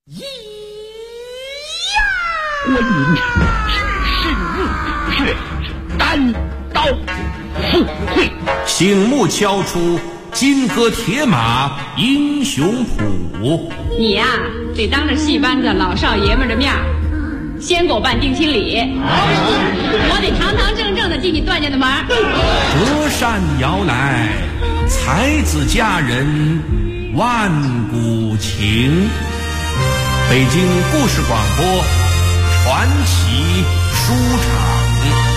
观音只深入虎穴，单刀赴会， 醒目敲出金戈铁马英雄谱。 你呀，得当着戏班子老少爷们的面先给我办定亲礼，我得堂堂正正的进你段家的门。 折扇摇来，才子佳人万古情。北京故事广播传奇书场。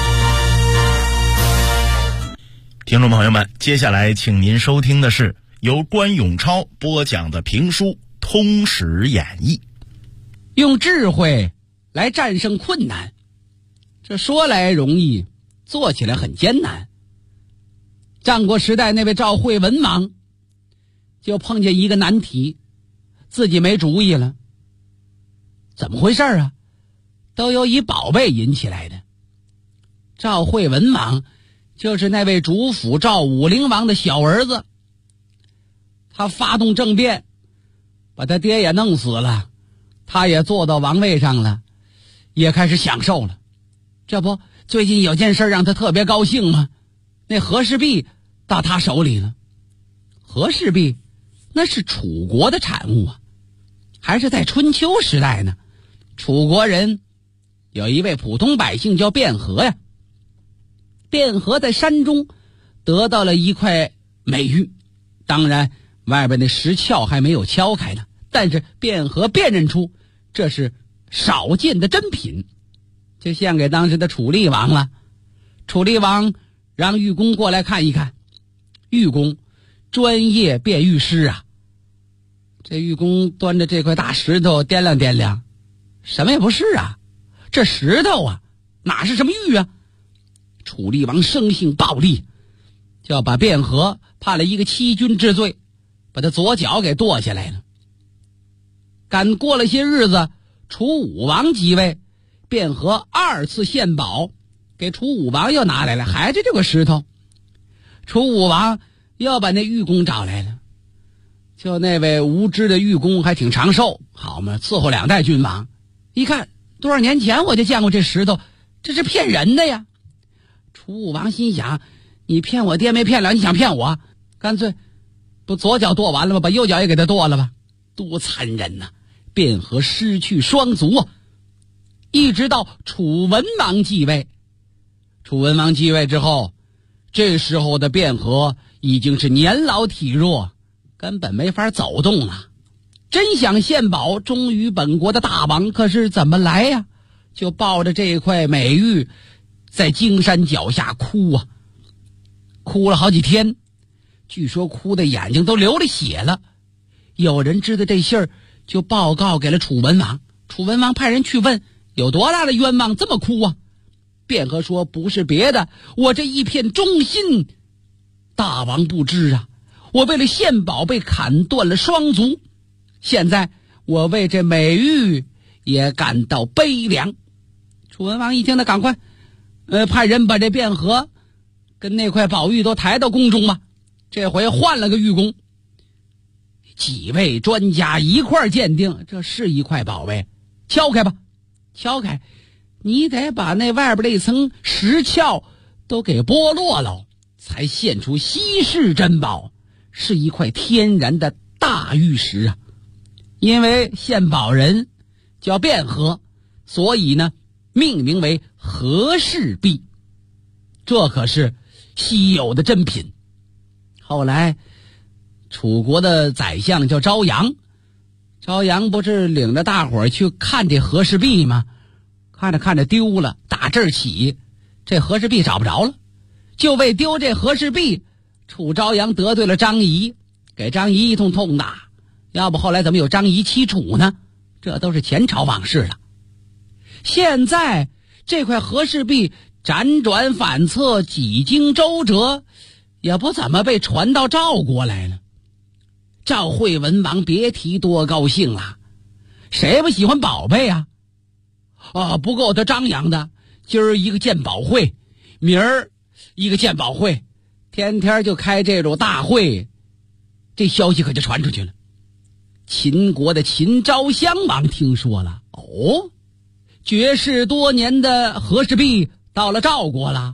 听众朋友们，接下来请您收听的是由关永超播讲的评书《通史演义》。 用智慧来战胜困难，这说来容易，做起来很艰难。战国时代那位赵惠文王就碰见一个难题，自己没主意了。怎么回事啊？都由一宝贝引起来的。赵惠文王就是那位主辅赵武灵王的小儿子，他发动政变，把他爹也弄死了，他也坐到王位上了，也开始享受了。这不，最近有件事让他特别高兴吗？那和氏璧到他手里了。和氏璧那是楚国的产物啊，还是在春秋时代呢。楚国人有一位普通百姓叫卞和呀，卞和在山中得到了一块美玉，当然外边的石鞘还没有敲开呢，但是卞和辨认出这是少见的珍品，就献给当时的楚厉王了。楚厉王让玉工过来看一看，玉工专业辨玉师啊。这玉工端着这块大石头掂量掂量，什么也不是啊，这石头啊哪是什么玉啊。楚厉王生性暴戾，就要把卞和判了一个欺君之罪，把他左脚给剁下来了。赶过了些日子，楚武王即位，卞和二次献宝，给楚武王又拿来了，还是这个石头。楚武王又把那玉工找来了，就那位无知的玉工还挺长寿，好嘛，伺候2代君王。一看多少年前我就见过这石头，这是骗人的呀。楚武王心想，你骗我爹没骗了，你想骗我，干脆不左脚剁完了吗？把右脚也给他剁了吧，多残忍呐！卞和失去双足啊。一直到楚文王继位，楚文王继位之后，这时候的卞和已经是年老体弱，根本没法走动了。真想献宝忠于本国的大王，可是怎么来呀？就抱着这块美玉在荆山脚下哭啊，哭了好几天，据说哭的眼睛都流了血了。有人知道这信儿，就报告给了楚文王。楚文王派人去问，有多大的冤枉这么哭啊？卞和说，不是别的，我这一片忠心，大王不知啊，我为了献宝被砍断了双足，现在我为这美玉也感到悲凉。楚文王一听，他赶快派人把这卞和跟那块宝玉都抬到宫中吧。这回换了个玉工，几位专家一块鉴定，这是一块宝贝，敲开吧，敲开，你得把那外边那层石鞘都给剥落了，才现出稀世珍宝，是一块天然的大玉石啊。因为献宝人叫卞和，所以呢命名为和氏璧，这可是稀有的珍品。后来楚国的宰相叫昭阳，昭阳不是领着大伙儿去看这和氏璧吗？看着看着丢了，打这儿起这和氏璧找不着了，就为丢这和氏璧，楚昭阳得罪了张仪，给张仪一通痛打，要不后来怎么有张仪欺楚呢？这都是前朝往事了。现在这块和氏璧辗转反侧，几经周折，也不怎么被传到赵国来了。赵惠文王别提多高兴了，谁不喜欢宝贝啊？不够他张扬的，今儿一个鉴宝会，明儿一个鉴宝会，天天就开这种大会，这消息可就传出去了。 秦国的秦昭襄王听说了，绝世多年的和氏璧到了赵国了，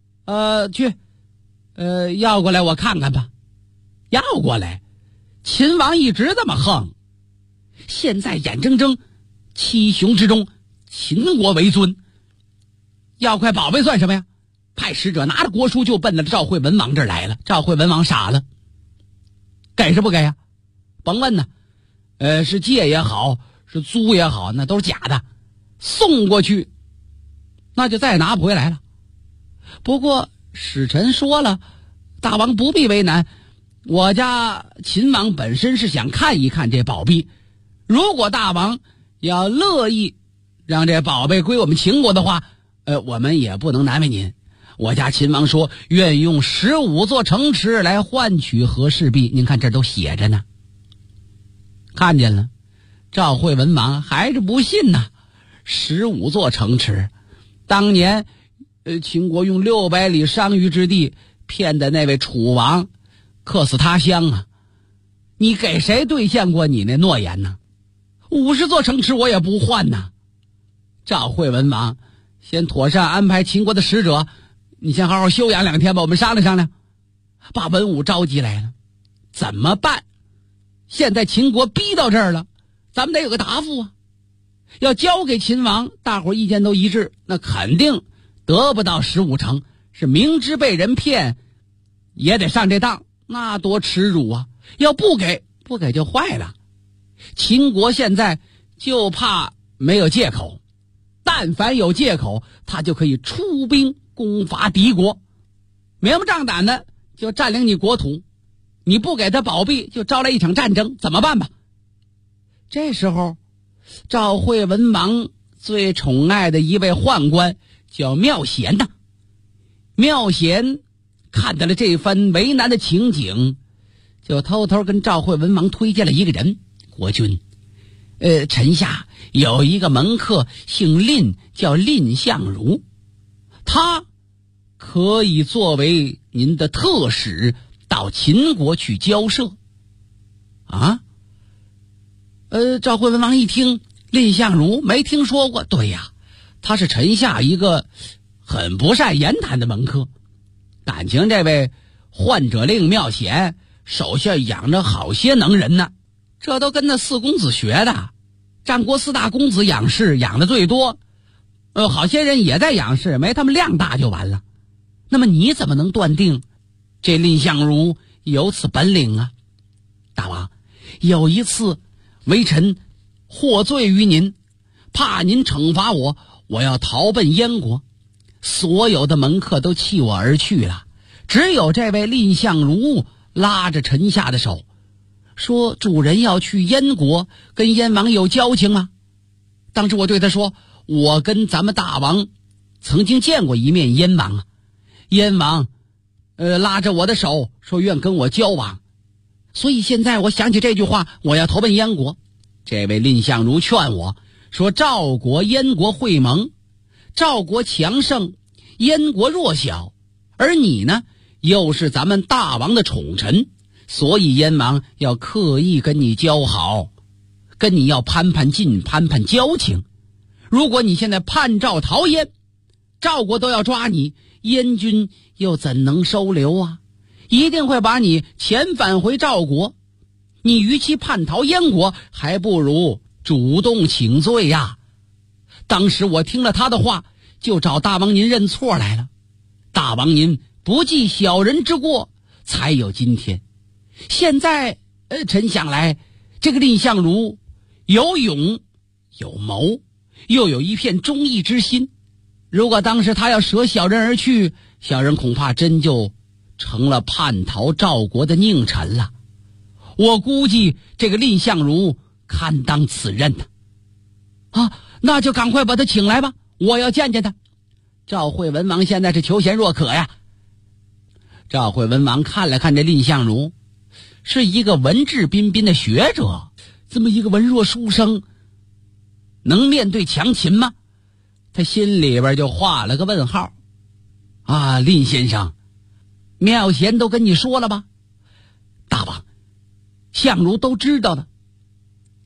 要过来我看看吧。要过来，秦王一直这么横，现在眼睁睁七雄之中秦国为尊，要块宝贝算什么呀？派使者拿着国书就奔着赵惠文王这儿来了。赵惠文王傻了，给是不给呀？甭问呢，是借也好，是租也好，那都是假的，送过去那就再也拿不回来了。不过使臣说了，大王不必为难，我家秦王本身是想看一看这宝币，如果大王要乐意让这宝贝归我们秦国的话，我们也不能难为您。我家秦王说愿用15座城池来换取和氏璧，您看这都写着呢。看见了，赵惠文王还是不信呢。15座城池，当年秦国用600里商於之地骗的那位楚王客死他乡啊，你给谁兑现过你那诺言呢？50座城池我也不换呢。赵惠文王先妥善安排秦国的使者，你先好好休养2天吧，我们商量商量。把文武召集来了，怎么办？现在秦国逼到这儿了，咱们得有个答复啊。要交给秦王，大伙意见都一致，那肯定得不到15城，是明知被人骗也得上这当，那多耻辱啊。要不给就坏了。秦国现在就怕没有借口，但凡有借口，他就可以出兵攻伐敌国，明目张胆的就占领你国土，你不给他宝币就招来一场战争，怎么办吧？这时候赵惠文王最宠爱的一位宦官叫妙贤呐。妙贤看到了这番为难的情景，就偷偷跟赵惠文王推荐了一个人。国君，臣下有一个门客姓蔺，叫蔺相如，他可以作为您的特使到秦国去交涉啊。赵惠文王一听蔺相如没听说过，对呀，他是臣下一个很不善言谈的门客，感情这位患者令妙贤手下养着好些能人呢，这都跟那4公子学的。战国4大公子养士养的最多，好些人也在养士，没他们量大就完了。那么你怎么能断定这蔺相如有此本领啊？大王，有一次微臣获罪于您，怕您惩罚我，我要逃奔燕国，所有的门客都弃我而去了，只有这位蔺相如拉着臣下的手，说主人要去燕国，跟燕王有交情吗？当时我对他说，我跟咱们大王曾经见过一面燕王啊，燕王拉着我的手说愿跟我交往，所以现在我想起这句话，我要投奔燕国。这位蔺相如劝我说，赵国燕国会盟，赵国强盛，燕国弱小，而你呢又是咱们大王的宠臣，所以燕王要刻意跟你交好，跟你要攀攀近，攀攀交情。如果你现在叛赵逃燕，赵国都要抓你，燕军又怎能收留啊？一定会把你遣返回赵国，你与其叛逃燕国，还不如主动请罪呀。当时我听了他的话，就找大王您认错来了。大王您不计小人之过，才有今天。现在臣想来，这个蔺相如有勇有谋，又有一片忠义之心，如果当时他要舍小人而去，小人恐怕真就成了叛逃赵国的佞臣了。我估计这个蔺相如堪当此任呢。那就赶快把他请来吧，我要见见他。赵惠文王现在是求贤若渴呀。赵惠文王看了看这蔺相如，是一个文质彬彬的学者，这么一个文弱书生能面对强秦吗？他心里边就画了个问号啊。蔺先生，妙贤都跟你说了吧？大王，相如都知道的，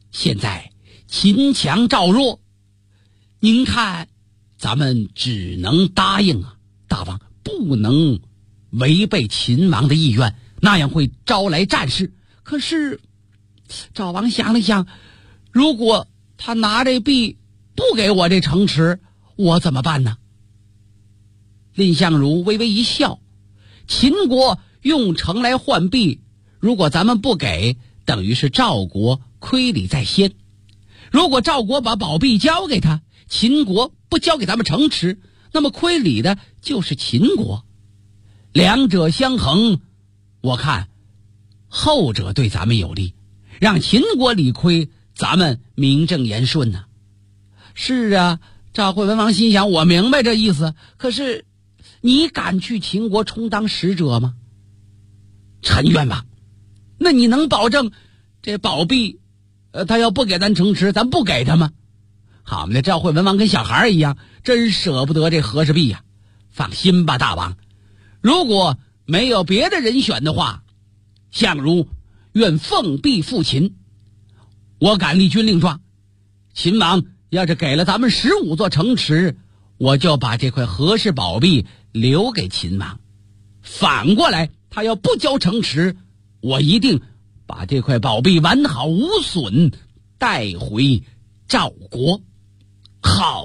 现在秦强赵弱，您看咱们只能答应啊，大王不能违背秦王的意愿，那样会招来战事。可是赵王想了想，如果他拿这币不给我这城池，我怎么办呢？蔺相如微微一笑，秦国用城来换币，如果咱们不给，等于是赵国亏礼在先。如果赵国把宝币交给他，秦国不交给咱们城池，那么亏礼的就是秦国。两者相衡，我看后者对咱们有利，让秦国理亏，咱们名正言顺呢。是啊，赵惠文王心想，我明白这意思，可是你敢去秦国充当使者吗？陈冤枉，那你能保证这宝币他要不给咱城池，咱不给他吗？好嘛，那赵惠文王跟小孩一样，真舍不得这和氏璧呀。放心吧，大王，如果没有别的人选的话，相如愿奉璧赴秦。我敢立军令状，秦王要是给了咱们15座城池，我就把这块和氏宝币留给秦王。反过来，他要不交城池，我一定把这块宝币完好无损带回赵国。好，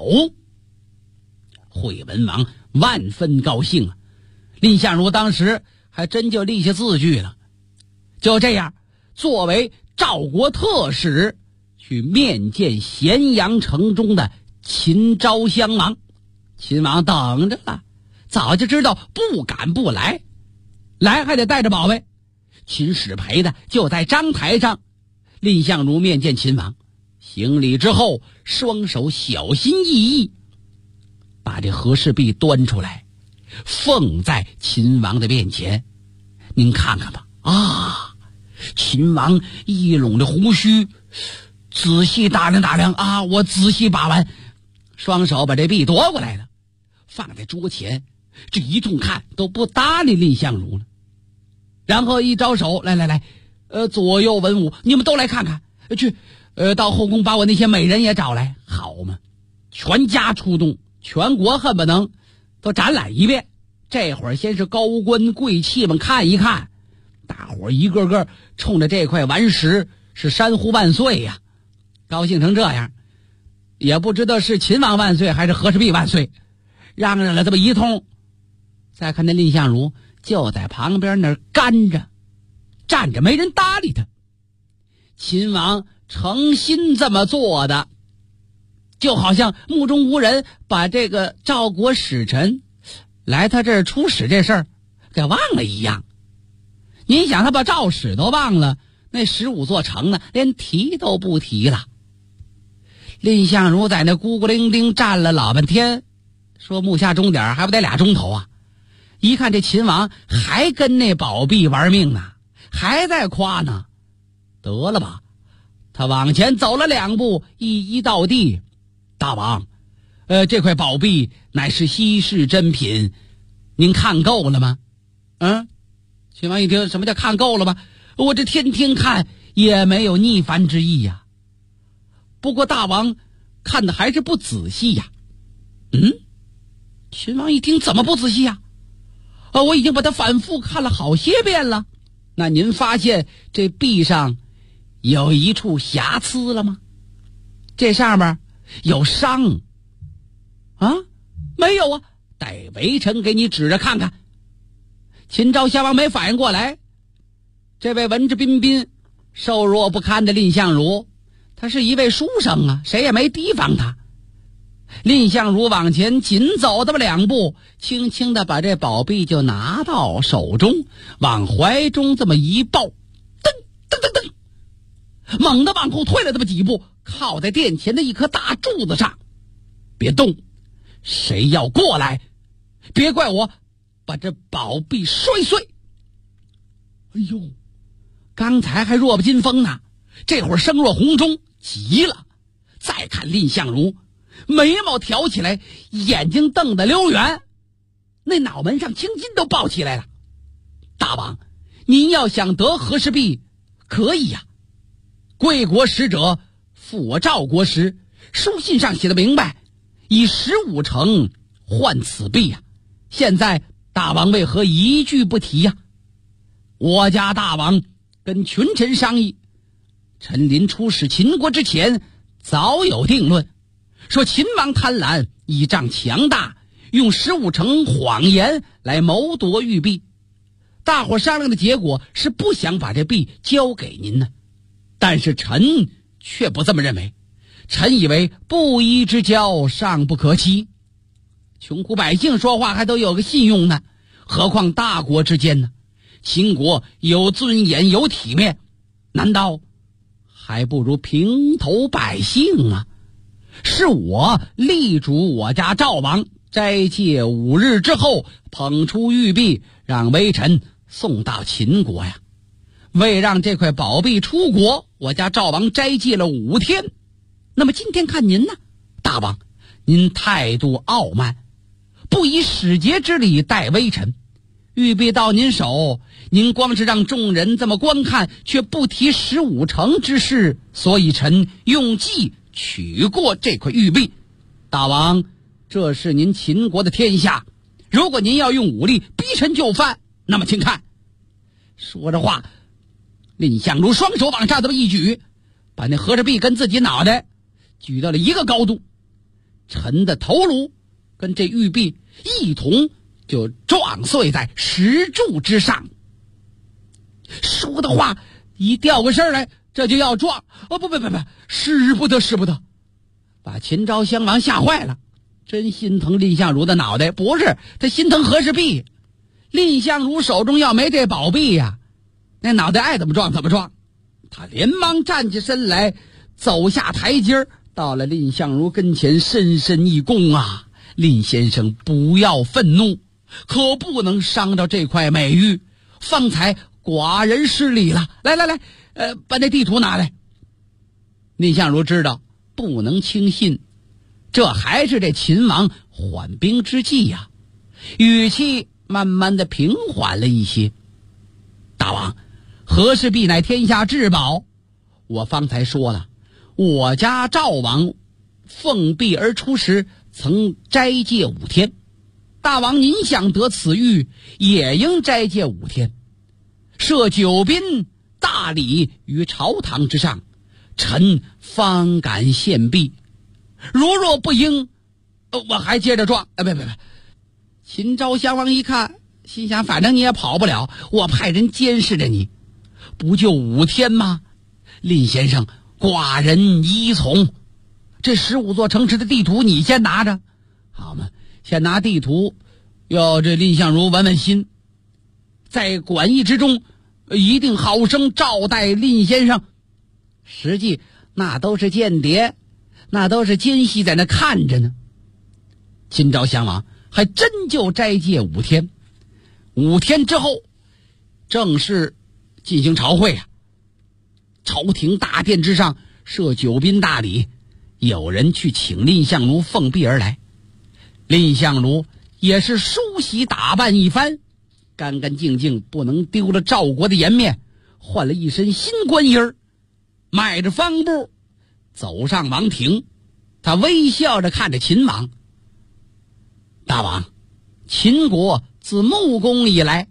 惠文王万分高兴啊！蔺相如当时还真就立下字据了。就这样，作为赵国特使去面见咸阳城中的秦昭襄王。秦王等着了，早就知道不敢不来，来还得带着宝贝。秦使陪的就在章台上。蔺相如面见秦王，行礼之后，双手小心翼翼把这和氏璧端出来，奉在秦王的面前。您看看吧，啊，秦王一拢着胡须，仔细打量打量啊，我仔细把玩，双手把这璧夺过来了，放在桌前，这一通看都不搭理蔺相如了。然后一招手，来，左右文武，你们都来看看，去，到后宫把我那些美人也找来，好嘛，全家出动，全国恨不能都展览一遍。这会儿先是高官贵戚们看一看，大伙儿一个个冲着这块顽石是山呼万岁呀，高兴成这样，也不知道是秦王万岁还是和氏璧万岁，嚷嚷了这么一通。再看那蔺相如就在旁边那儿干着站着，没人搭理他。秦王诚心这么做的，就好像目中无人，把这个赵国使臣来他这儿出使这事儿给忘了一样。您想，他把赵使都忘了，那15座城呢，连提都不提了。蔺相如在那孤孤零零站了老半天，说目下钟点还不得2钟头啊。一看这秦王还跟那宝璧玩命呢，还在夸呢，得了吧，他往前走了2步，一到地，大王，这块宝币乃是稀世珍品，您看够了吗？秦王一听，什么叫看够了吗？我这天天看也没有逆反之意呀。不过大王看的还是不仔细呀。秦王一听，怎么不仔细呀？我已经把它反复看了好些遍了。那您发现这壁上有一处瑕疵了吗？这上面有伤啊？没有啊，待微臣给你指着看看。秦昭襄王没反应过来，这位文质彬彬瘦弱不堪的蔺相如，他是一位书生啊，谁也没提防他。蔺相如往前紧走这么2步，轻轻地把这宝璧就拿到手中，往怀中这么一抱，噔噔噔噔，猛地往后退了这么几步，靠在殿前的一颗大柱子上。别动，谁要过来，别怪我把这宝璧摔碎。哎呦，刚才还弱不禁风呢，这会儿声若洪钟，急了。再看蔺相如，眉毛挑起来，眼睛瞪得溜圆，那脑门上青筋都爆起来了。大王，您要想得和氏璧，可以呀。贵国使者复我赵国时，书信上写的明白，以15城换此币呀。现在大王为何一句不提呀？我家大王跟群臣商议，臣临出使秦国之前早有定论，说秦王贪婪，倚仗强大，用15城谎言来谋夺玉璧。大伙商量的结果是不想把这币交给您呢，但是臣却不这么认为。臣以为不义之交尚不可欺，穷苦百姓说话还都有个信用呢，何况大国之间呢？秦国有尊严有体面，难道还不如平头百姓啊？是我力主我家赵王斋戒5日之后，捧出玉璧让微臣送到秦国呀。为让这块宝币出国，我家赵王斋戒了5天。那么今天看您呢，大王，您态度傲慢，不以使节之礼待微臣。玉璧到您手，您光是让众人这么观看，却不提15城之事，所以臣用计取过这块玉璧。大王，这是您秦国的天下，如果您要用武力逼臣就范，那么请看。说着话，蔺相如双手往上这么一举，把那和氏璧跟自己脑袋举到了一个高度，臣的头颅跟这玉璧一同就撞碎在石柱之上。说的话一掉过身来，这就要撞，不，使不得，把秦昭襄王吓坏了，真心疼蔺相如的脑袋，不是他心疼和氏璧。蔺相如手中要没这宝币呀，那脑袋爱怎么撞怎么撞。他连忙站起身来，走下台阶，到了蔺相如跟前，深深一躬啊，蔺先生不要愤怒，可不能伤到这块美玉，方才寡人失礼了。来，把那地图拿来。蔺相如知道不能轻信，这还是这秦王缓兵之计呀，语气慢慢的平缓了一些。大王，和氏璧乃天下至宝，我方才说了，我家赵王奉璧而出时曾斋戒5天，大王您想得此玉，也应斋戒5天，设9宾大礼于朝堂之上，臣方敢献璧。如若不应，我还接着撞。别！秦昭襄王一看，心想反正你也跑不了，我派人监视着你，不就5天吗？蔺先生，寡人依从。这15座城池的地图你先拿着，好吗？先拿地图，要这蔺相如稳稳心，在馆驿之中一定好生招待蔺先生。实际那都是间谍，那都是奸细在那看着呢。秦昭襄王还真就斋戒5天，5天之后正式进行朝会啊。朝廷大殿之上设9宾大礼，有人去请蔺相如奉璧而来。蔺相如也是梳洗打扮一番，干干净净，不能丢了赵国的颜面，换了一身新官衣儿，迈着方步走上王庭。他微笑着看着秦王。大王，秦国自穆公以来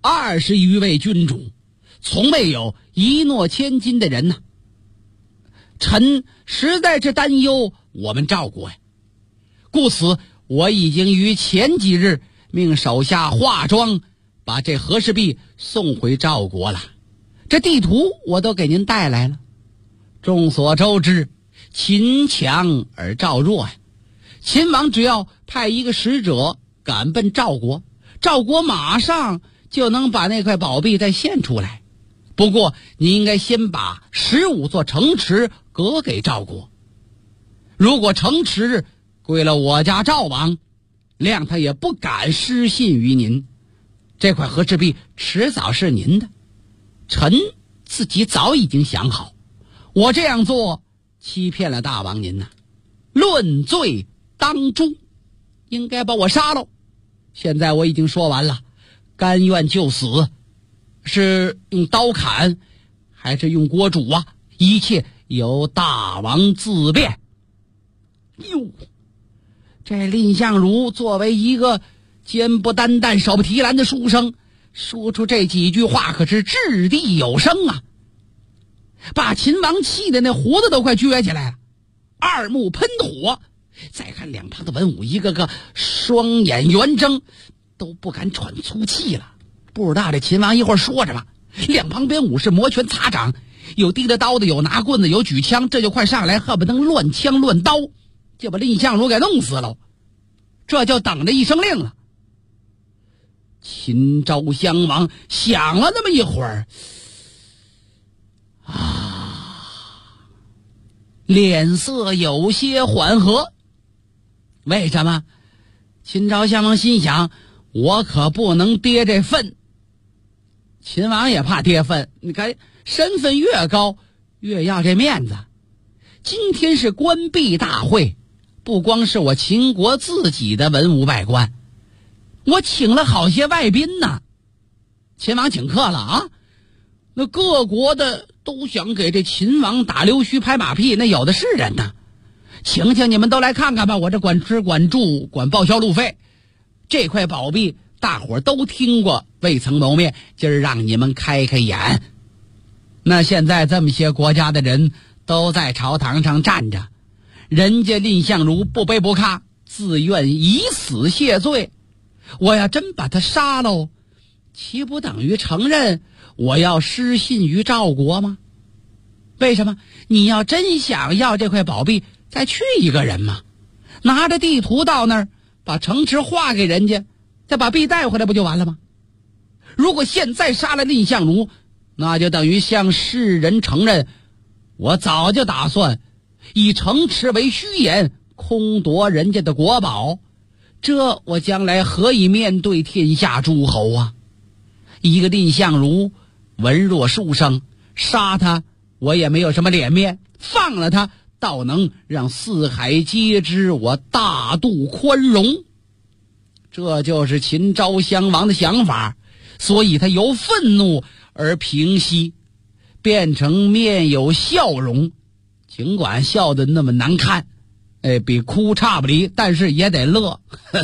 20余位君主，从未有一诺千金的人呢。臣实在是担忧我们赵国呀，故此我已经于前几日命手下化妆，把这和氏璧送回赵国了。这地图我都给您带来了。众所周知，秦强而赵弱呀。秦王只要派一个使者赶奔赵国，赵国马上就能把那块宝币再献出来。不过你应该先把15座城池割给赵国，如果城池归了我家赵王，谅他也不敢失信于您。这块和氏璧迟早是您的，臣自己早已经想好，我这样做欺骗了大王您呐，论罪当诛，应该把我杀了。现在我已经说完了，甘愿就死，是用刀砍还是用锅煮啊？一切由大王自便。哟，这蔺相如作为一个肩不担担手不提篮的书生，说出这几句话可是掷地有声啊，把秦王气的那胡子都快撅起来了，二目喷火。再看两旁的文武一个个双眼圆睁，都不敢喘粗气了。不知道这秦王一会儿说什么，两旁边武士摩拳擦掌，有提着刀的，有拿棍子，有举枪，这就快上来，恨不得乱枪乱刀，就把蔺相如给弄死了。这就等着一声令了。秦昭襄王想了那么一会儿，脸色有些缓和。为什么？秦昭襄王心想，我可不能跌这份。秦王也怕跌份，你看身份越高越要这面子。今天是官币大会，不光是我秦国自己的文武百官，我请了好些外宾呢。秦王请客了啊，那各国的都想给这秦王打溜须拍马屁，那有的是人呢。请你们都来看看吧，我这管吃管住管报销路费。这块宝币大伙儿都听过，未曾谋面，今儿让你们开开眼。那现在这么些国家的人都在朝堂上站着，人家蔺相如不卑不亢，自愿以死谢罪。我要真把他杀喽，岂不等于承认我要失信于赵国吗？为什么？你要真想要这块宝币，再去一个人嘛，拿着地图到那儿，把城池划给人家，再把币带回来不就完了吗？如果现在杀了蔺相如，那就等于向世人承认，我早就打算以城池为虚言，空夺人家的国宝，这我将来何以面对天下诸侯啊？一个蔺相如文弱书生，杀他我也没有什么脸面，放了他倒能让四海皆知我大度宽容。这就是秦昭襄王的想法，所以他由愤怒而平息，变成面有笑容，尽管笑得那么难看，比哭差不离，但是也得乐。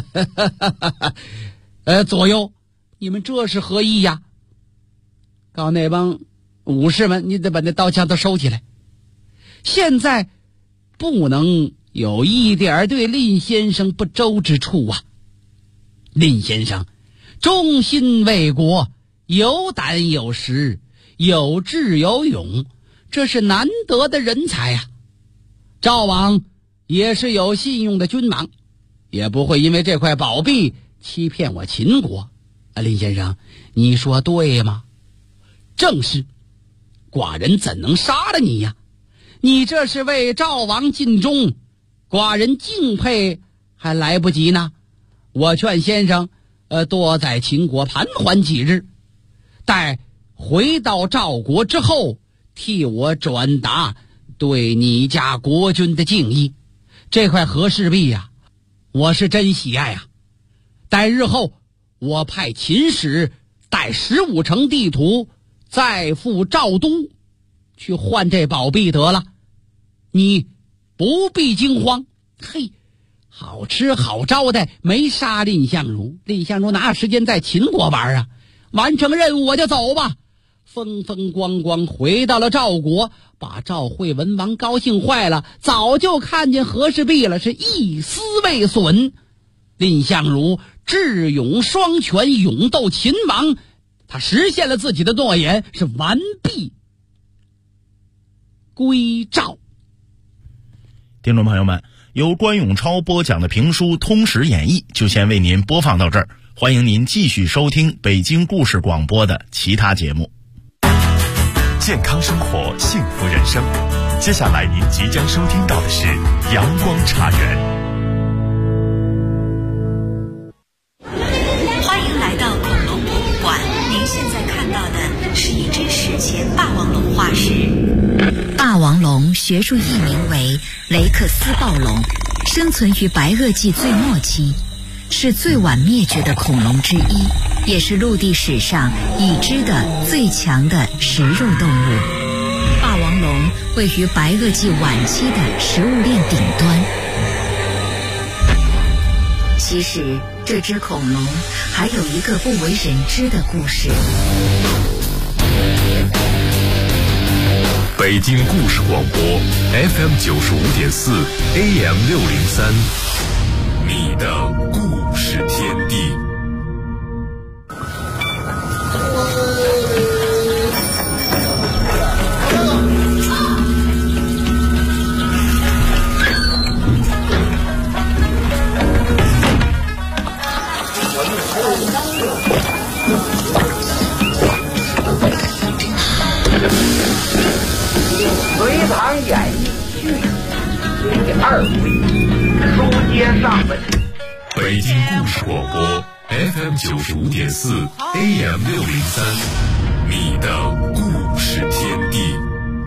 左右，你们这是何意呀？告诉那帮武士们，你得把那刀枪都收起来。现在不能有一点对蔺先生不周之处啊！蔺先生忠心为国，有胆有识，有智有勇，这是难得的人才啊！赵王也是有信用的君王，也不会因为这块宝币欺骗我秦国。蔺先生，你说对吗？正是，寡人怎能杀了你呀？你这是为赵王尽忠，寡人敬佩还来不及呢。我劝先生多在秦国盘桓几日，待回到赵国之后，替我转达对你家国君的敬意。这块和氏璧呀，我是真喜爱啊。待日后我派秦使带15城地图再赴赵都去换这宝币得了，你不必惊慌。嘿，好吃好招待，没杀蔺相如，蔺相如哪有时间在秦国玩啊？完成任务我就走吧。风风光光回到了赵国，把赵惠文王高兴坏了，早就看见和氏璧了，是一丝未损。蔺相如智勇双全，勇斗秦王，他实现了自己的诺言，是完璧归赵。 听众朋友们，由关永超播讲的评书《通史演义》就先为您播放到这儿，欢迎您继续收听北京故事广播的其他节目。 健康生活，幸福人生。接下来您即将收听到的是阳光茶园。 欢迎来到恐龙博物馆，您现在看到的是一只史前霸王龙化石。霸王龙学术译名为雷克斯暴龙，生存于白垩纪最末期，是最晚灭绝的恐龙之一，也是陆地史上已知的最强的食肉动物。霸霸王龙位于白垩纪晚期的食物链顶端。其实这只恐龙还有一个不为人知的故事。 北京故事广播 FM 95.4 AM 603，你的故事天地。 隋唐演义续第2回，书接上文。 北京故事广播 FM 95.4 AM 603，你的故事天地。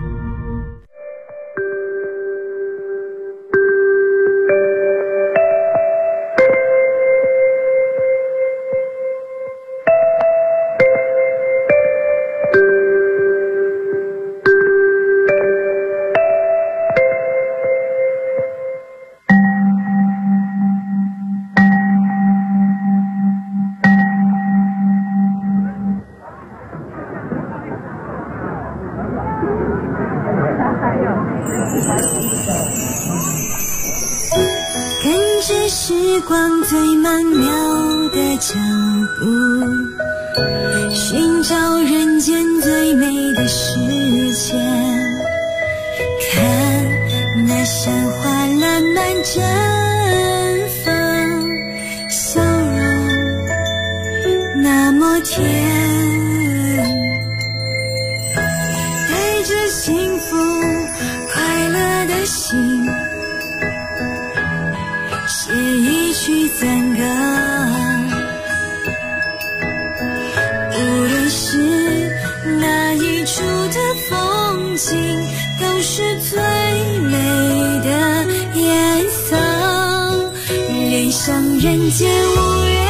跟着时光最曼妙的脚步，寻找人间最美的世界。看那山花烂漫绽放，笑容那么甜，带着幸福快乐的心，写一曲赞歌。无论是哪一处的风景，都是最美的颜色。恋上人间无缘